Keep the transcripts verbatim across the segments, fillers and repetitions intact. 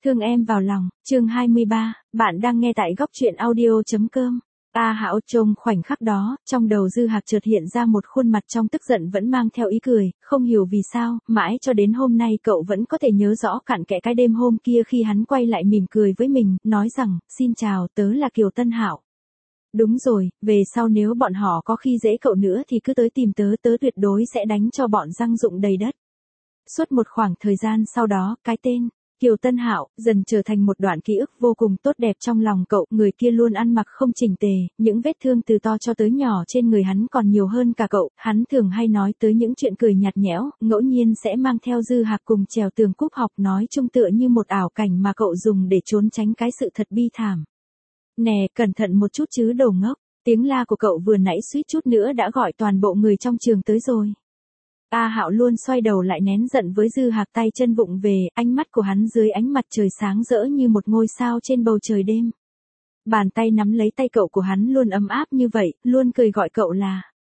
Thương em vào lòng, chương hai mươi ba, bạn đang nghe tại góc truyện audio.com. A Hạo trông khoảnh khắc đó, trong đầu Dư Hạc chợt hiện ra một khuôn mặt trong tức giận vẫn mang theo ý cười, không hiểu vì sao, mãi cho đến hôm nay cậu vẫn có thể nhớ rõ cặn kẽ cái đêm hôm kia khi hắn quay lại mỉm cười với mình, nói rằng, xin chào, tớ là Kiều Tân Hạo. Đúng rồi, về sau nếu bọn họ có khi dễ cậu nữa thì cứ tới tìm tớ, tớ tuyệt đối sẽ đánh cho bọn răng rụng đầy đất. Suốt một khoảng thời gian sau đó, cái tên Kiều Tân Hạo dần trở thành một đoạn ký ức vô cùng tốt đẹp trong lòng cậu. Người kia luôn ăn mặc không chỉnh tề, những vết thương từ to cho tới nhỏ trên người hắn còn nhiều hơn cả cậu. Hắn thường hay nói tới những chuyện cười nhạt nhẽo, ngẫu nhiên sẽ mang theo Dư Hạc cùng trèo tường cúp học, nói chung tựa như một ảo cảnh mà cậu dùng để trốn tránh cái sự thật bi thảm. Nè, cẩn thận một chút chứ đồ ngốc, tiếng la của cậu vừa nãy suýt chút nữa đã gọi toàn bộ người trong trường tới rồi. A Hạo luôn xoay đầu lại nén giận với Dư Hạc, tay chân vụng về, ánh mắt của hắn dưới ánh mặt trời sáng rỡ như một ngôi sao trên bầu trời đêm. Bàn tay nắm lấy tay cậu của hắn luôn ấm áp như vậy, luôn cười gọi cậu là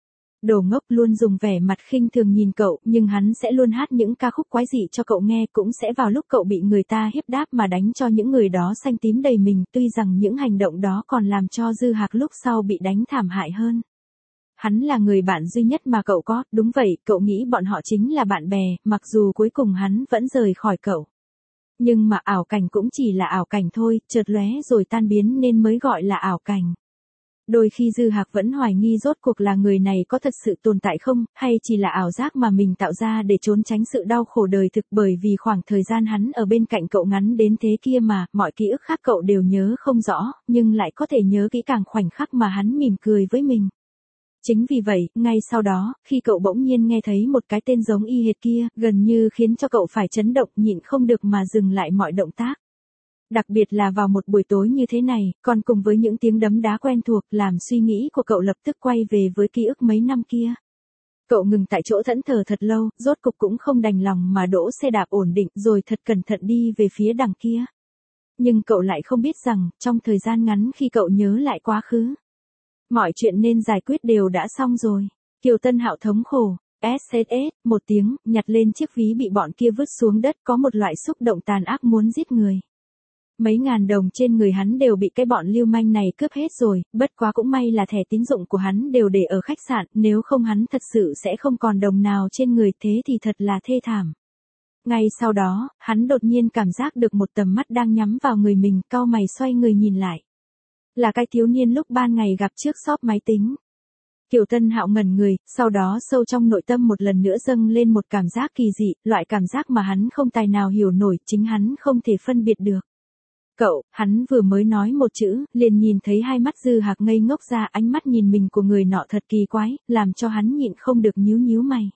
đồ ngốc, luôn dùng vẻ mặt khinh thường nhìn cậu, nhưng hắn sẽ luôn hát những ca khúc quái dị cho cậu nghe, cũng sẽ vào lúc cậu bị người ta hiếp đáp mà đánh cho những người đó xanh tím đầy mình, tuy rằng những hành động đó còn làm cho Dư Hạc lúc sau bị đánh thảm hại hơn. Hắn là người bạn duy nhất mà cậu có, đúng vậy, cậu nghĩ bọn họ chính là bạn bè, mặc dù cuối cùng hắn vẫn rời khỏi cậu. Nhưng mà ảo cảnh cũng chỉ là ảo cảnh thôi, chợt lóe rồi tan biến nên mới gọi là ảo cảnh. Đôi khi Dư Hạc vẫn hoài nghi rốt cuộc là người này có thật sự tồn tại không, hay chỉ là ảo giác mà mình tạo ra để trốn tránh sự đau khổ đời thực, bởi vì khoảng thời gian hắn ở bên cạnh cậu ngắn đến thế kia mà, mọi ký ức khác cậu đều nhớ không rõ, nhưng lại có thể nhớ kỹ càng khoảnh khắc mà hắn mỉm cười với mình. Chính vì vậy, ngay sau đó, khi cậu bỗng nhiên nghe thấy một cái tên giống y hệt kia, gần như khiến cho cậu phải chấn động, nhịn không được mà dừng lại mọi động tác. Đặc biệt là vào một buổi tối như thế này, còn cùng với những tiếng đấm đá quen thuộc, làm suy nghĩ của cậu lập tức quay về với ký ức mấy năm kia. Cậu ngừng tại chỗ thẫn thờ thật lâu, rốt cục cũng không đành lòng mà đỗ xe đạp ổn định rồi thật cẩn thận đi về phía đằng kia. Nhưng cậu lại không biết rằng, trong thời gian ngắn khi cậu nhớ lại quá khứ, mọi chuyện nên giải quyết đều đã xong rồi. Kiều Tân Hạo thống khổ, ét ét ét, một tiếng, nhặt lên chiếc ví bị bọn kia vứt xuống đất, có một loại xúc động tàn ác muốn giết người. Mấy ngàn đồng trên người hắn đều bị cái bọn lưu manh này cướp hết rồi, bất quá cũng may là thẻ tín dụng của hắn đều để ở khách sạn, nếu không hắn thật sự sẽ không còn đồng nào trên người, thế thì thật là thê thảm. Ngay sau đó, hắn đột nhiên cảm giác được một tầm mắt đang nhắm vào người mình, cau mày xoay người nhìn lại. Là cái thiếu niên lúc ban ngày gặp trước shop máy tính. Kiều Tân Hạo ngẩn người, sau đó sâu trong nội tâm một lần nữa dâng lên một cảm giác kỳ dị, loại cảm giác mà hắn không tài nào hiểu nổi, chính hắn không thể phân biệt được. Cậu, hắn vừa mới nói một chữ, liền nhìn thấy hai mắt Dư Hạc ngây ngốc ra, ánh mắt nhìn mình của người nọ thật kỳ quái, làm cho hắn nhịn không được nhíu nhíu mày.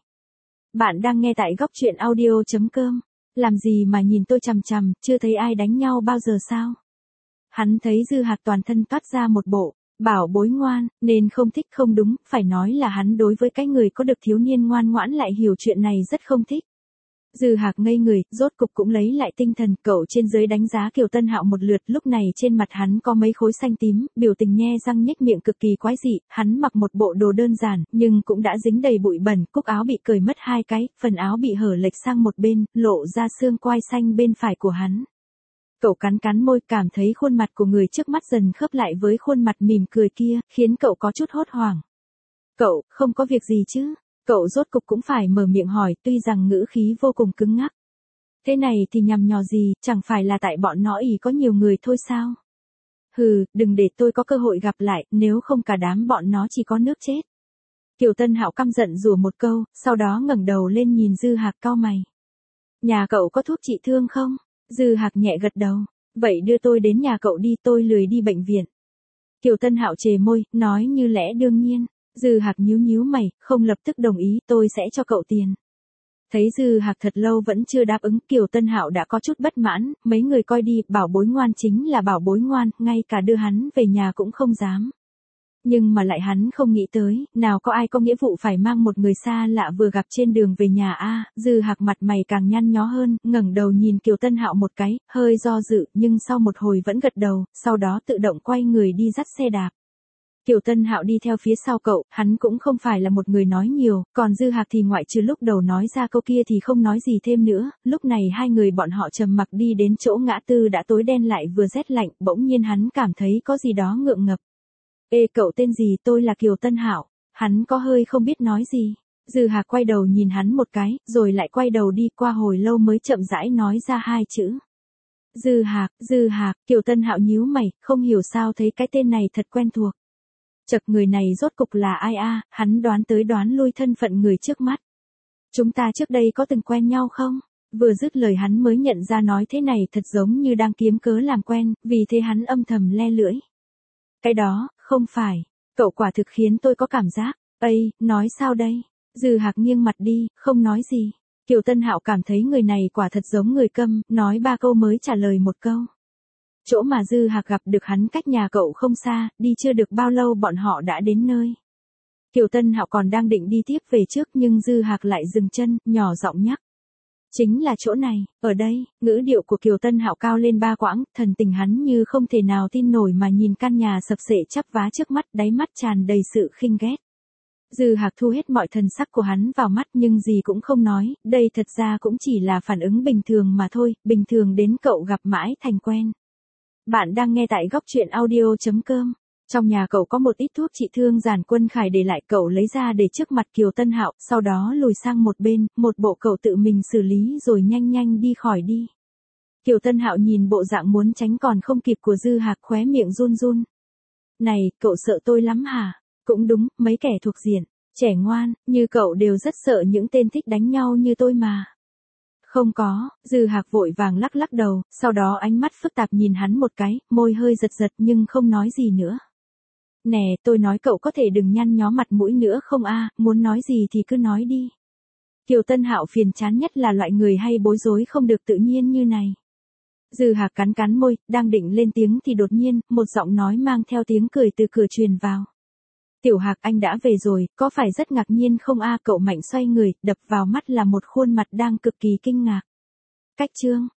Bạn đang nghe tại góc truyện audio.com. Làm gì mà nhìn tôi chằm chằm, chưa thấy ai đánh nhau bao giờ sao? Hắn thấy Dư Hạc toàn thân toát ra một bộ bảo bối ngoan, nên không thích, không đúng, phải nói là hắn đối với cái người có được thiếu niên ngoan ngoãn lại hiểu chuyện này rất không thích. Dư Hạc ngây người, rốt cục cũng lấy lại tinh thần, cậu trên dưới đánh giá Kiều Tân Hạo một lượt, lúc này trên mặt hắn có mấy khối xanh tím, biểu tình nhe răng nhếch miệng cực kỳ quái dị, hắn mặc một bộ đồ đơn giản, nhưng cũng đã dính đầy bụi bẩn, cúc áo bị cởi mất hai cái, phần áo bị hở lệch sang một bên, lộ ra xương quai xanh bên phải của hắn. Cậu cắn cắn môi, cảm thấy khuôn mặt của người trước mắt dần khớp lại với khuôn mặt mỉm cười kia, khiến cậu có chút hốt hoảng. Cậu, không có việc gì chứ? Cậu rốt cục cũng phải mở miệng hỏi, tuy rằng ngữ khí vô cùng cứng ngắc. Thế này thì nhằm nhò gì, chẳng phải là tại bọn nó ỷ có nhiều người thôi sao? Hừ, đừng để tôi có cơ hội gặp lại, nếu không cả đám bọn nó chỉ có nước chết. Kiều Tân Hạo căm giận rủa một câu, sau đó ngẩng đầu lên nhìn Dư Hạc, cau mày. Nhà cậu có thuốc trị thương không? Dư Hạc nhẹ gật đầu. Vậy đưa tôi đến nhà cậu đi, tôi lười đi bệnh viện. Kiều Tân Hạo chề môi, nói như lẽ đương nhiên. Dư Hạc nhíu nhíu mày, không lập tức đồng ý, tôi sẽ cho cậu tiền. Thấy Dư Hạc thật lâu vẫn chưa đáp ứng, Kiều Tân Hạo đã có chút bất mãn, mấy người coi đi, bảo bối ngoan chính là bảo bối ngoan, ngay cả đưa hắn về nhà cũng không dám. Nhưng mà lại hắn không nghĩ tới, nào có ai có nghĩa vụ phải mang một người xa lạ vừa gặp trên đường về nhà a. À, Dư Hạc mặt mày càng nhăn nhó hơn, ngẩng đầu nhìn Kiều Tân Hạo một cái, hơi do dự, nhưng sau một hồi vẫn gật đầu, sau đó tự động quay người đi dắt xe đạp. Kiều Tân Hạo đi theo phía sau cậu, hắn cũng không phải là một người nói nhiều, còn Dư Hạc thì ngoại trừ lúc đầu nói ra câu kia thì không nói gì thêm nữa, lúc này hai người bọn họ trầm mặc đi đến chỗ ngã tư đã tối đen lại vừa rét lạnh, bỗng nhiên hắn cảm thấy có gì đó ngượng ngập. Ê cậu tên gì? Tôi là Kiều Tân Hạo. Hắn có hơi không biết nói gì. Dư Hạc quay đầu nhìn hắn một cái, rồi lại quay đầu đi, qua hồi lâu mới chậm rãi nói ra hai chữ. Dư Hạc, Dư Hạc. Kiều Tân Hạo nhíu mày, không hiểu sao thấy cái tên này thật quen thuộc. Chật, người này rốt cục là ai a? Hắn đoán tới đoán lui thân phận người trước mắt. Chúng ta trước đây có từng quen nhau không? Vừa dứt lời hắn mới nhận ra nói thế này thật giống như đang kiếm cớ làm quen, vì thế hắn âm thầm le lưỡi. Cái đó, không phải, cậu quả thực khiến tôi có cảm giác, ây, nói sao đây? Dư Hạc nghiêng mặt đi, không nói gì. Kiều Tân Hạo cảm thấy người này quả thật giống người câm, nói ba câu mới trả lời một câu. Chỗ mà Dư Hạc gặp được hắn cách nhà cậu không xa, đi chưa được bao lâu bọn họ đã đến nơi. Kiều Tân Hạo còn đang định đi tiếp về trước nhưng Dư Hạc lại dừng chân, nhỏ giọng nhắc. Chính là chỗ này, ở đây. Ngữ điệu của Kiều Tân Hạo cao lên ba quãng, thần tình hắn như không thể nào tin nổi mà nhìn căn nhà sập xệ chắp vá trước mắt, đáy mắt tràn đầy sự khinh ghét. Dư Hạc thu hết mọi thần sắc của hắn vào mắt nhưng gì cũng không nói, đây thật ra cũng chỉ là phản ứng bình thường mà thôi, bình thường đến cậu gặp mãi thành quen. Bạn đang nghe tại góc truyện audio chấm com. Trong nhà cậu có một ít thuốc trị thương Giản Quân Khải để lại, cậu lấy ra để trước mặt Kiều Tân Hạo, sau đó lùi sang một bên, một bộ cậu tự mình xử lý rồi nhanh nhanh đi khỏi đi. Kiều Tân Hạo nhìn bộ dạng muốn tránh còn không kịp của Dư Hạc, khóe miệng run run. Này, cậu sợ tôi lắm hả? Cũng đúng, mấy kẻ thuộc diện, trẻ ngoan, như cậu đều rất sợ những tên thích đánh nhau như tôi mà. Không có, Dư Hạc vội vàng lắc lắc đầu, sau đó ánh mắt phức tạp nhìn hắn một cái, môi hơi giật giật nhưng không nói gì nữa. Nè, tôi nói cậu có thể đừng nhăn nhó mặt mũi nữa không a, muốn nói gì thì cứ nói đi. Kiều Tân Hạo phiền chán nhất là loại người hay bối rối không được tự nhiên như này. Dư Hạc cắn cắn môi, đang định lên tiếng thì đột nhiên, một giọng nói mang theo tiếng cười từ cửa truyền vào. Tiểu Hạc, anh đã về rồi, có phải rất ngạc nhiên không a? Cậu mạnh xoay người, đập vào mắt là một khuôn mặt đang cực kỳ kinh ngạc. Cách chương